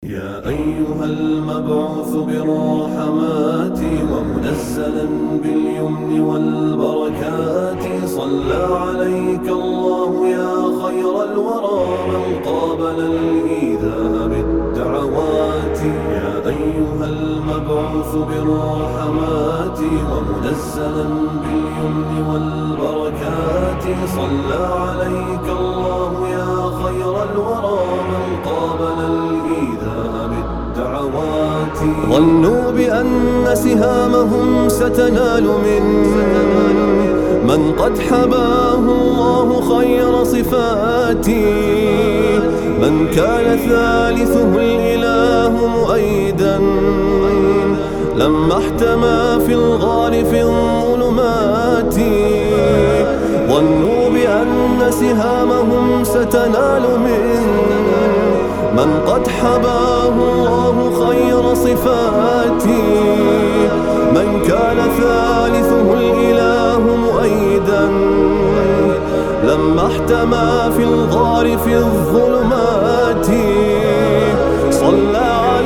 يا أيها المبعوث بالرحمات ومنزلا باليمن والبركات، صلى عليك الله يا خير الورى من قابل الإيذاء بالدعوات. يا أيها المبعوث بالرحمات ومنزلا باليمن والبركات، صلى عليك الله يا خير الورى من قابل الإيذاء بالدعوات. ظنوا بأن سهامهم ستنال من قد حباه الله خير صفاتي، من كان ثالثه الإله مؤيدا لما احتمى في الغار في الظلمات. ظنوا بأن سهامهم ستنال من قد حباه الله خير صفاتي، من كان ثالثه الإله مؤيدا لما احتمى في الغار في الظلمات. صلى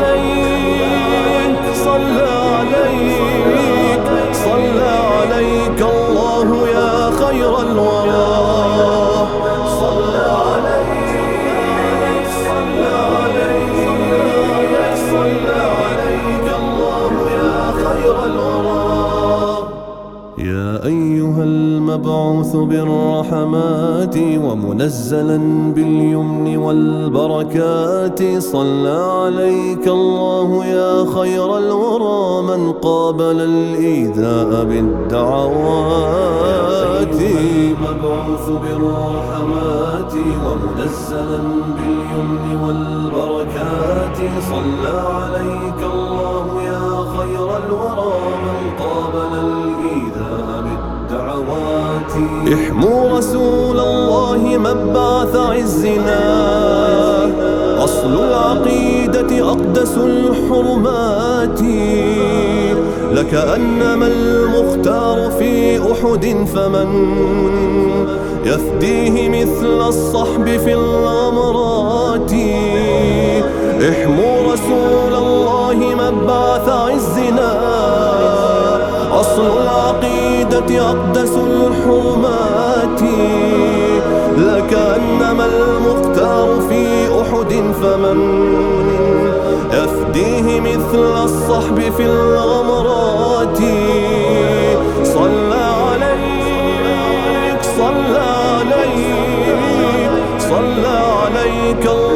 عليك صلى عليك صلى عليك الله يا خير الورى. صلى عليك صلى عليك صلى عليك الله يا خير الورى. يا أيها المبعوث بالرحمات ومنزلا باليمن والبركات، صلى عليك الله يا خير الورى من قابل الإيذاء بالدعوات. مبعوث بالرحمات ومنزلا باليمن والبركات، صلى عليك الله يا خير الورى من قابل الإيذاء بالدعوات. احموا رسول الله مبعث عزنا، أصل العقيدة أقدس الحرمات. لكأنما المختار في أحد فمن يفديه مثل الصحب في الغمرات. احموا رسول الله مبعث عزنا، أصل العقيدة أقدس الحرمات. لكأنما المختار في أحد فمن يفديه مثل الصحب في الغمرات. صلى عليك صلى عليك صلى عليك